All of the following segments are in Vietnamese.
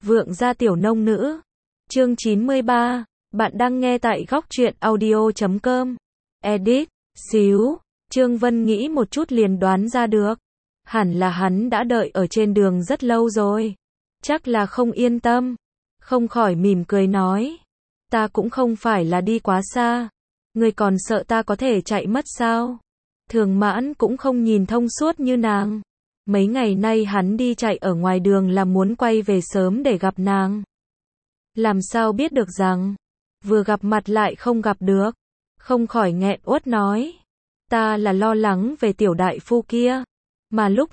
Vượng gia tiểu nông nữ. Chương 93. Bạn đang nghe tại góc truyện audio.com. Edit. Xíu. Trương Vân nghĩ một chút liền đoán ra được. Hẳn là hắn đã đợi ở trên đường rất lâu rồi. Chắc là không yên tâm. Không khỏi mỉm cười nói. Ta cũng không phải là đi quá xa. Ngươi còn sợ ta có thể chạy mất sao? Thường Mãn cũng không nhìn thông suốt như nàng. Mấy ngày nay hắn đi chạy ở ngoài đường là muốn quay về sớm để gặp nàng. Làm sao biết được rằng, vừa gặp mặt lại không gặp được. Không khỏi nghẹn uất nói. Ta là lo lắng về tiểu đại phu kia. Mà lúc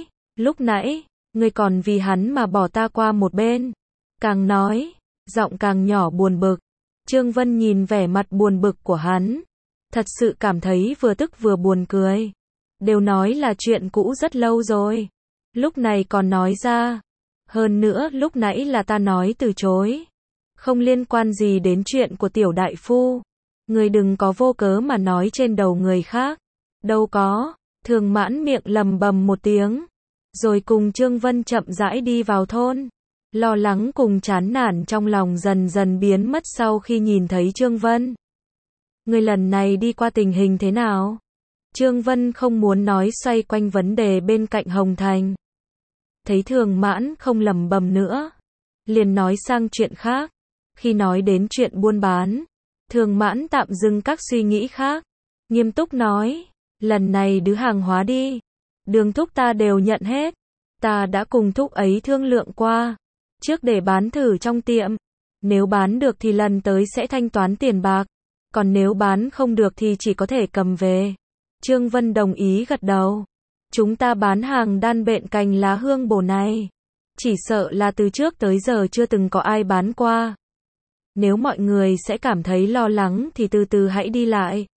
nãy, ngươi còn vì hắn mà bỏ ta qua một bên. Càng nói, giọng càng nhỏ buồn bực. Trương Vân nhìn vẻ mặt buồn bực của hắn. Thật sự cảm thấy vừa tức vừa buồn cười. Đều nói là chuyện cũ rất lâu rồi. Lúc này còn nói ra. Hơn nữa lúc nãy là ta nói từ chối. Không liên quan gì đến chuyện của tiểu đại phu. Người đừng có vô cớ mà nói trên đầu người khác. Đâu có. Thường Mãn miệng lầm bầm một tiếng. Rồi cùng Trương Vân chậm rãi đi vào thôn. Lo lắng cùng chán nản trong lòng dần dần biến mất sau khi nhìn thấy Trương Vân. Người lần này đi qua tình hình thế nào? Trương Vân không muốn nói xoay quanh vấn đề bên cạnh Hồng Thành. Thấy Thường Mãn không lẩm bẩm nữa, liền nói sang chuyện khác. Khi nói đến chuyện buôn bán, Thường Mãn tạm dừng các suy nghĩ khác, nghiêm túc nói, lần này đưa hàng hóa đi, Đường thúc ta đều nhận hết. Ta đã cùng thúc ấy thương lượng qua, trước để bán thử trong tiệm, nếu bán được thì lần tới sẽ thanh toán tiền bạc, còn nếu bán không được thì chỉ có thể cầm về. Trương Vân đồng ý gật đầu. Chúng ta bán hàng đan bện cành lá hương bổ này, chỉ sợ là từ trước tới giờ chưa từng có ai bán qua. Nếu mọi người sẽ cảm thấy lo lắng thì từ từ hãy đi lại.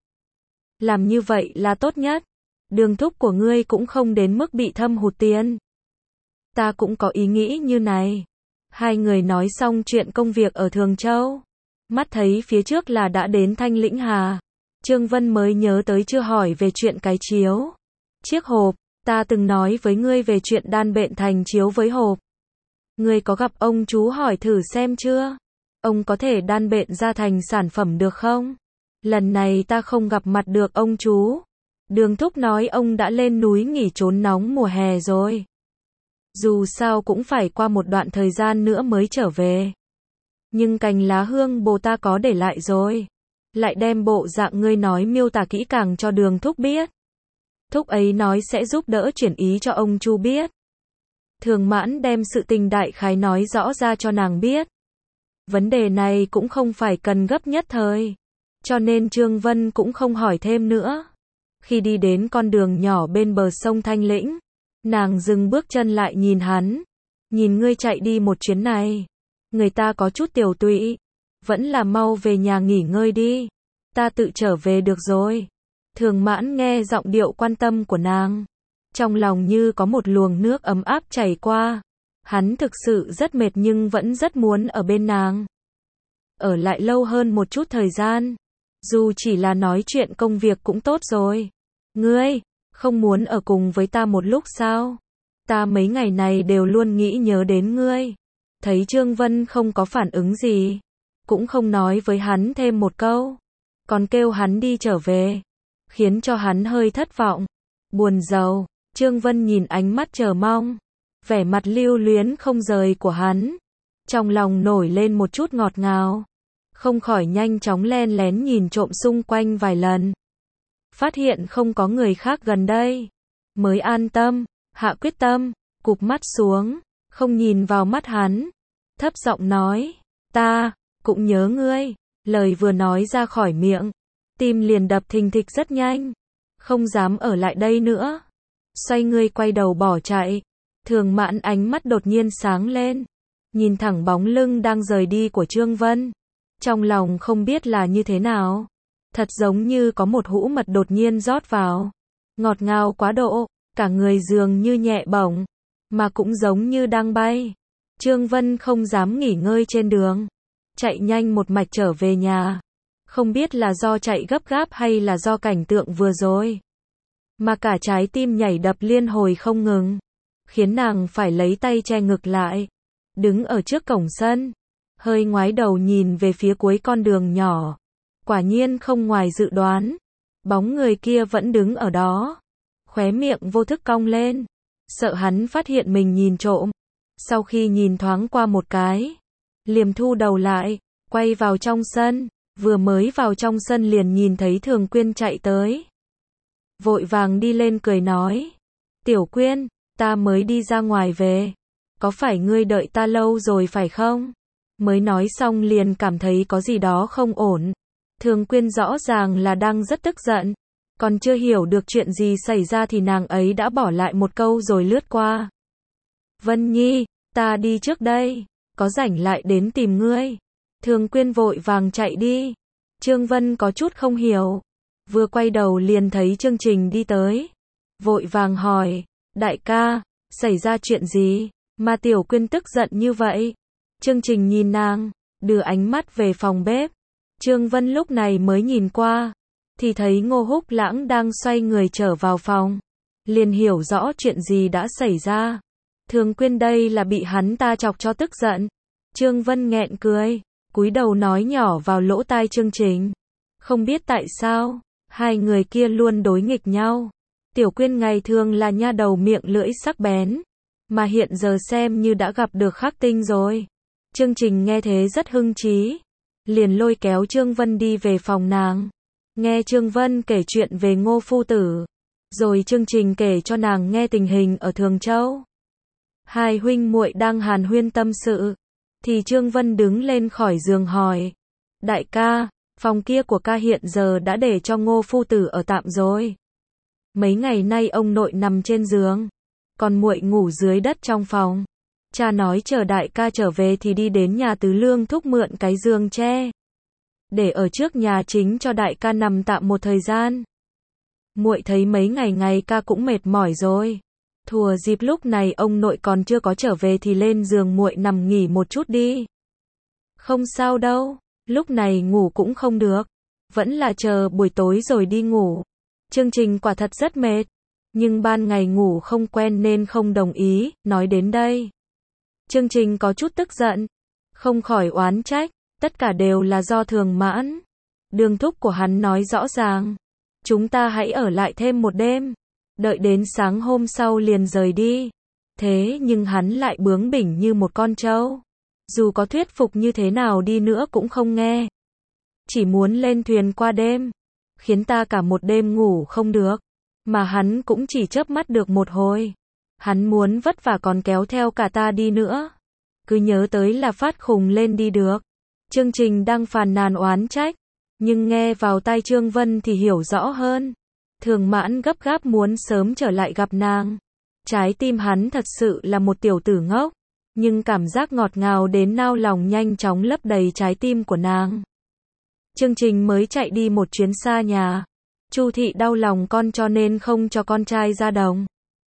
Làm như vậy là tốt nhất. Đường thúc của ngươi cũng không đến mức bị thâm hụt tiền. Ta cũng có ý nghĩ như này. Hai người nói xong chuyện công việc ở Thường Châu. Mắt thấy phía trước là đã đến Thanh Lĩnh Hà. Trương Vân mới nhớ tới chưa hỏi về chuyện cái chiếu. Chiếc hộp, ta từng nói với ngươi về chuyện đan bện thành chiếu với hộp. Ngươi có gặp ông chú hỏi thử xem chưa? Ông có thể đan bện ra thành sản phẩm được không? Lần này ta không gặp mặt được ông chú. Đường thúc nói ông đã lên núi nghỉ trốn nóng mùa hè rồi. Dù sao cũng phải qua một đoạn thời gian nữa mới trở về. Nhưng cành lá hương bồ ta có để lại rồi. Lại đem bộ dạng ngươi nói miêu tả kỹ càng cho đường thúc biết. Thúc ấy nói sẽ giúp đỡ chuyển ý cho ông chú biết. Thường Mãn đem sự tình đại khái nói rõ ra cho nàng biết. Vấn đề này cũng không phải cần gấp nhất thời. Cho nên Trương Vân cũng không hỏi thêm nữa. Khi đi đến con đường nhỏ bên bờ sông Thanh Lĩnh, nàng dừng bước chân lại nhìn hắn. Nhìn ngươi chạy đi một chuyến này, người ta có chút tiểu tụy, vẫn là mau về nhà nghỉ ngơi đi. Ta tự trở về được rồi. Thường Mãn nghe giọng điệu quan tâm của nàng, trong lòng như có một luồng nước ấm áp chảy qua. Hắn thực sự rất mệt nhưng vẫn rất muốn ở bên nàng. Ở lại lâu hơn một chút thời gian. Dù chỉ là nói chuyện công việc cũng tốt rồi. Ngươi, không muốn ở cùng với ta một lúc sao? Ta mấy ngày này đều luôn nghĩ nhớ đến ngươi. Thấy Trương Vân không có phản ứng gì, cũng không nói với hắn thêm một câu, còn kêu hắn đi trở về, khiến cho hắn hơi thất vọng, buồn rầu. Trương Vân nhìn ánh mắt chờ mong, vẻ mặt lưu luyến không rời của hắn, trong lòng nổi lên một chút ngọt ngào, không khỏi nhanh chóng len lén nhìn trộm xung quanh vài lần. Phát hiện không có người khác gần đây, mới an tâm, hạ quyết tâm, cụp mắt xuống, không nhìn vào mắt hắn, thấp giọng nói, ta cũng nhớ ngươi. Lời vừa nói ra khỏi miệng, tim liền đập thình thịch rất nhanh, không dám ở lại đây nữa. Xoay người quay đầu bỏ chạy. Thường Mãn ánh mắt đột nhiên sáng lên, nhìn thẳng bóng lưng đang rời đi của Trương Vân. Trong lòng không biết là như thế nào, thật giống như có một hũ mật đột nhiên rót vào, ngọt ngào quá độ, cả người dường như nhẹ bổng, mà cũng giống như đang bay. Trương Vân không dám nghỉ ngơi trên đường, chạy nhanh một mạch trở về nhà. Không biết là do chạy gấp gáp hay là do cảnh tượng vừa rồi, mà cả trái tim nhảy đập liên hồi không ngừng, khiến nàng phải lấy tay che ngực lại. đứng ở trước cổng sân, hơi ngoái đầu nhìn về phía cuối con đường nhỏ. Quả nhiên không ngoài dự đoán, bóng người kia vẫn đứng ở đó, khóe miệng vô thức cong lên, sợ hắn phát hiện mình nhìn trộm. Sau khi nhìn thoáng qua một cái, liền thu đầu lại, quay vào trong sân, vừa mới vào trong sân liền nhìn thấy Thường Quyên chạy tới. Vội vàng đi lên cười nói, Tiểu Quyên, ta mới đi ra ngoài về, có phải ngươi đợi ta lâu rồi phải không? Mới nói xong liền cảm thấy có gì đó không ổn. Thường Quyên rõ ràng là đang rất tức giận, còn chưa hiểu được chuyện gì xảy ra thì nàng ấy đã bỏ lại một câu rồi lướt qua. Vân Nhi, ta đi trước đây, có rảnh lại đến tìm ngươi. Thường Quyên vội vàng chạy đi. Trương Vân có chút không hiểu, vừa quay đầu liền thấy Chương Trình đi tới, vội vàng hỏi, đại ca, xảy ra chuyện gì, mà Tiểu Quyên tức giận như vậy? Chương Trình nhìn nàng, đưa ánh mắt về phòng bếp. Trương Vân lúc này mới nhìn qua, thì thấy Ngô Húc Lãng đang xoay người trở vào phòng, liền hiểu rõ chuyện gì đã xảy ra. Thường Quyên đây là bị hắn ta chọc cho tức giận. Trương Vân nghẹn cười, cúi đầu nói nhỏ vào lỗ tai Chương Trình. Không biết tại sao, hai người kia luôn đối nghịch nhau. Tiểu Quyên ngày thường là nha đầu miệng lưỡi sắc bén, mà hiện giờ xem như đã gặp được khắc tinh rồi. Chương Trình nghe thế rất hưng trí, liền lôi kéo Trương Vân đi về phòng nàng. Nghe Trương Vân kể chuyện về Ngô phu tử, rồi Chương Trình kể cho nàng nghe tình hình ở Thường Châu. Hai huynh muội đang hàn huyên tâm sự, thì Trương Vân đứng lên khỏi giường hỏi, đại ca, phòng kia của ca hiện giờ đã để cho Ngô phu tử ở tạm rồi. Mấy ngày nay ông nội nằm trên giường, còn muội ngủ dưới đất trong phòng. Cha nói chờ đại ca trở về thì đi đến nhà Tứ Lương thúc mượn cái giường tre, để ở trước nhà chính cho đại ca nằm tạm một thời gian. Muội thấy mấy ngày ca cũng mệt mỏi rồi, thừa dịp lúc này ông nội còn chưa có trở về thì lên giường muội nằm nghỉ một chút đi. Không sao đâu, lúc này ngủ cũng không được, vẫn là chờ buổi tối rồi đi ngủ. Chương Trình quả thật rất mệt, nhưng ban ngày ngủ không quen nên không đồng ý. Nói đến đây, Chương Trình có chút tức giận, không khỏi oán trách, tất cả đều là do Thường Mãn. Đường thúc của hắn nói rõ ràng, chúng ta hãy ở lại thêm một đêm, đợi đến sáng hôm sau liền rời đi. Thế nhưng hắn lại bướng bỉnh như một con trâu, dù có thuyết phục như thế nào đi nữa cũng không nghe. Chỉ muốn lên thuyền qua đêm, khiến ta cả một đêm ngủ không được, mà hắn cũng chỉ chớp mắt được một hồi. Hắn muốn vất vả còn kéo theo cả ta đi nữa, cứ nhớ tới là phát khùng lên đi được. Chương Trình đang phàn nàn oán trách, nhưng nghe vào tai Trương Vân thì hiểu rõ hơn. Thường Mãn gấp gáp muốn sớm trở lại gặp nàng. Trái tim hắn thật sự là một tiểu tử ngốc, nhưng cảm giác ngọt ngào đến nao lòng nhanh chóng lấp đầy trái tim của nàng. Chương Trình mới chạy đi một chuyến xa nhà. Chu thị đau lòng con cho nên không cho con trai ra đồng.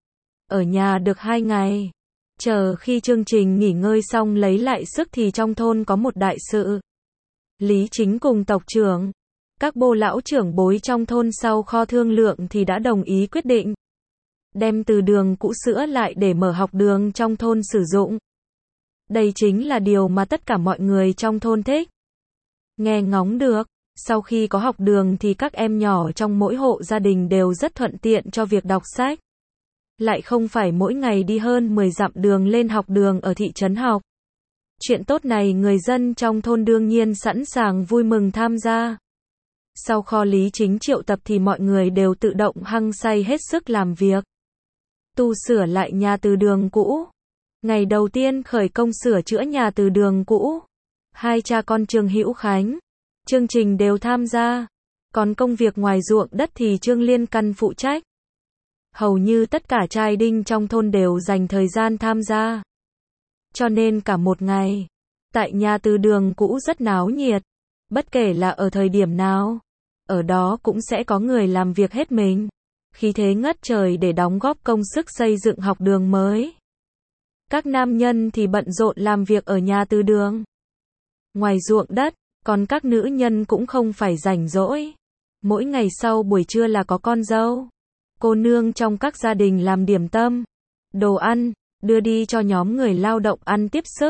Ở nhà được 2 ngày, chờ khi Chương Trình nghỉ ngơi xong lấy lại sức thì trong thôn có một đại sự. Lý Chính cùng tộc trưởng, các bô lão trưởng bối trong thôn sau kho thương lượng thì đã đồng ý quyết định đem từ đường cũ sửa lại để mở học đường trong thôn sử dụng. Đây chính là điều mà tất cả mọi người trong thôn thích. Nghe ngóng được, sau khi có học đường thì các em nhỏ trong mỗi hộ gia đình đều rất thuận tiện cho việc đọc sách. Lại không phải mỗi ngày đi hơn 10 dặm đường lên học đường ở thị trấn học. Chuyện tốt này người dân trong thôn đương nhiên sẵn sàng vui mừng tham gia. Sau kho Lý Chính triệu tập thì mọi người đều tự động hăng say hết sức làm việc, tu sửa lại nhà từ đường cũ. Ngày đầu tiên khởi công sửa chữa nhà từ đường cũ, hai cha con Trương Hữu Khánh, Chương Trình đều tham gia. Còn công việc ngoài ruộng đất thì Trương Liên Căn phụ trách. Hầu như tất cả trai đinh trong thôn đều dành thời gian tham gia. Cho nên cả một ngày, tại nhà từ đường cũ rất náo nhiệt. Bất kể là ở thời điểm nào, ở đó cũng sẽ có người làm việc hết mình, khí thế ngất trời để đóng góp công sức xây dựng học đường mới. Các nam nhân thì bận rộn làm việc ở nhà từ đường, ngoài ruộng đất, còn các nữ nhân cũng không phải rảnh rỗi. Mỗi ngày sau buổi trưa là có con dâu, cô nương trong các gia đình làm điểm tâm, đồ ăn, đưa đi cho nhóm người lao động ăn tiếp sức.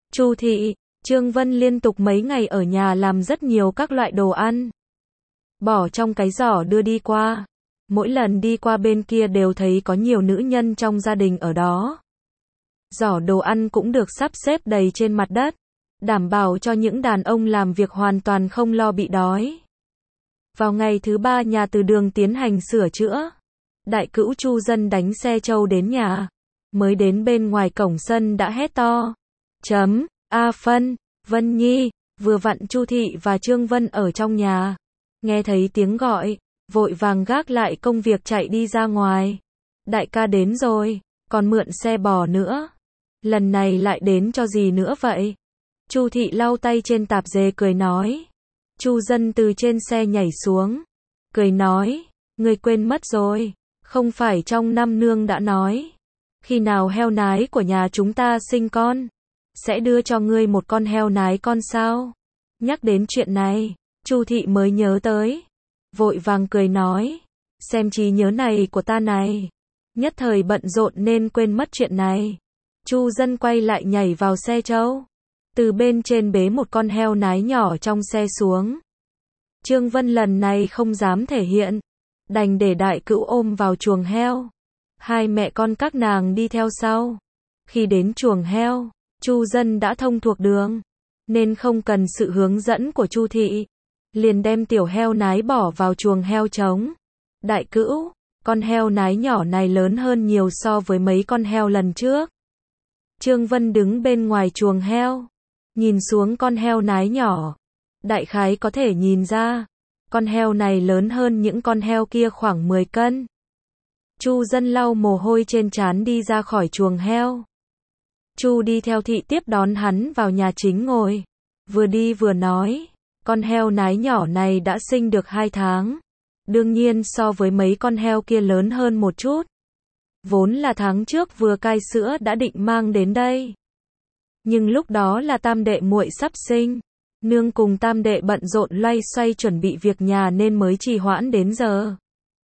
Chu thị, Trương Vân liên tục mấy ngày ở nhà làm rất nhiều các loại đồ ăn. Bỏ trong cái giỏ đưa đi qua. Mỗi lần đi qua bên kia đều thấy có nhiều nữ nhân trong gia đình ở đó. Giỏ đồ ăn cũng được sắp xếp đầy trên mặt đất, đảm bảo cho những đàn ông làm việc hoàn toàn không lo bị đói. Vào ngày thứ 3 nhà từ đường tiến hành sửa chữa. Đại cữu Chu Dân đánh xe trâu đến nhà. Mới đến bên ngoài cổng sân đã hét to. A Phân, Vân Nhi, vừa vặn Chu thị và Trương Vân ở trong nhà. Nghe thấy tiếng gọi, vội vàng gác lại công việc chạy đi ra ngoài. Đại ca đến rồi, còn mượn xe bò nữa. Lần này lại đến cho gì nữa vậy? Chu thị lau tay trên tạp dề cười nói. Chu Dân từ trên xe nhảy xuống, cười nói, ngươi quên mất rồi, không phải trong năm nương đã nói, khi nào heo nái của nhà chúng ta sinh con, sẽ đưa cho ngươi một con heo nái con sao? Nhắc đến chuyện này, Chu thị mới nhớ tới, vội vàng cười nói, xem trí nhớ này của ta này, nhất thời bận rộn nên quên mất chuyện này. Chu Dân quay lại nhảy vào xe trâu, từ bên trên bế một con heo nái nhỏ trong xe xuống. Trương Vân lần này không dám thể hiện, đành để đại cữu ôm vào chuồng heo. Hai mẹ con các nàng đi theo sau. Khi đến chuồng heo, Chu Dân đã thông thuộc đường, nên không cần sự hướng dẫn của Chu thị, liền đem tiểu heo nái bỏ vào chuồng heo trống. Đại cữu, con heo nái nhỏ này lớn hơn nhiều so với mấy con heo lần trước. Trương Vân đứng bên ngoài chuồng heo, nhìn xuống con heo nái nhỏ. Đại khái có thể nhìn ra, con heo này lớn hơn những con heo kia khoảng 10 cân. Chu Dân lau mồ hôi trên trán đi ra khỏi chuồng heo. Chu đi theo thị tiếp đón hắn vào nhà chính ngồi. Vừa đi vừa nói, con heo nái nhỏ này đã sinh được 2 tháng. Đương nhiên so với mấy con heo kia lớn hơn một chút. Vốn là tháng trước vừa cai sữa đã định mang đến đây. Nhưng lúc đó là tam đệ muội sắp sinh. Nương cùng tam đệ bận rộn loay xoay chuẩn bị việc nhà nên mới trì hoãn đến giờ.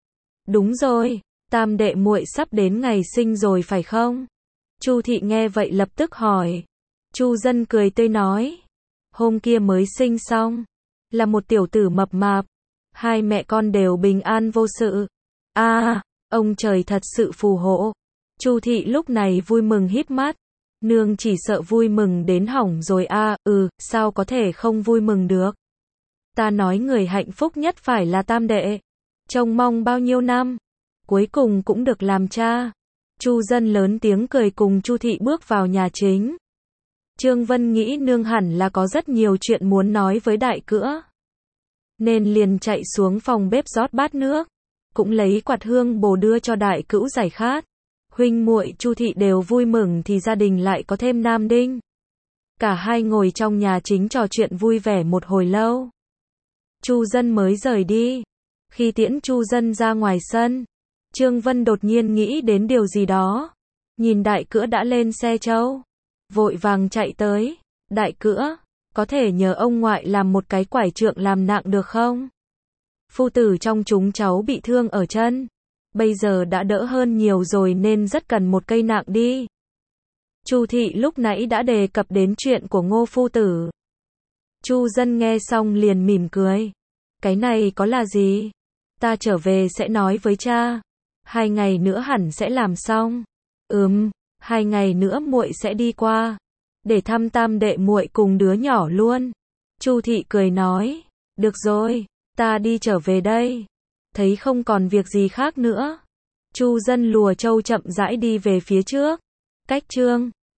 Đúng rồi, tam đệ muội sắp đến ngày sinh rồi phải không? Chu thị nghe vậy lập tức hỏi. Chu Dân cười tươi nói. Hôm kia mới sinh xong. Là một tiểu tử mập mạp. Hai mẹ con đều bình an vô sự. Ông trời thật sự phù hộ. Chu thị lúc này vui mừng híp mắt. Nương chỉ sợ vui mừng đến hỏng rồi sao có thể không vui mừng được. Ta nói người hạnh phúc nhất phải là tam đệ. Trông mong bao nhiêu năm, cuối cùng cũng được làm cha. Chu Dân lớn tiếng cười cùng Chu thị bước vào nhà chính. Trương Vân nghĩ nương hẳn là có rất nhiều chuyện muốn nói với đại cữu, nên liền chạy xuống phòng bếp rót bát nước, cũng lấy quạt hương bồ đưa cho đại cữu giải khát. Huynh muội Chu thị đều vui mừng thì gia đình lại có thêm nam đinh. Cả hai ngồi trong nhà chính trò chuyện vui vẻ một hồi lâu. Chu Dân mới rời đi. Khi tiễn Chu Dân ra ngoài sân, Trương Vân đột nhiên nghĩ đến điều gì đó. Nhìn đại cữu đã lên xe trâu, vội vàng chạy tới. Đại cữu, có thể nhờ ông ngoại làm một cái quải trượng làm nạng được không? Phu tử trong chúng cháu bị thương ở chân. Bây giờ đã đỡ hơn nhiều rồi nên rất cần một cây nạng đi. Chu thị lúc nãy đã đề cập đến chuyện của Ngô phu tử. Chu Dân nghe xong liền mỉm cười. Cái này có là gì? Ta trở về sẽ nói với cha. 2 ngày nữa hẳn sẽ làm xong. 2 ngày nữa muội sẽ đi qua để thăm tam đệ muội cùng đứa nhỏ luôn. Chu thị cười nói, được rồi, ta đi trở về đây. Thấy không còn việc gì khác nữa, Chu Dân lùa trâu chậm rãi đi về phía trước. Cách Trương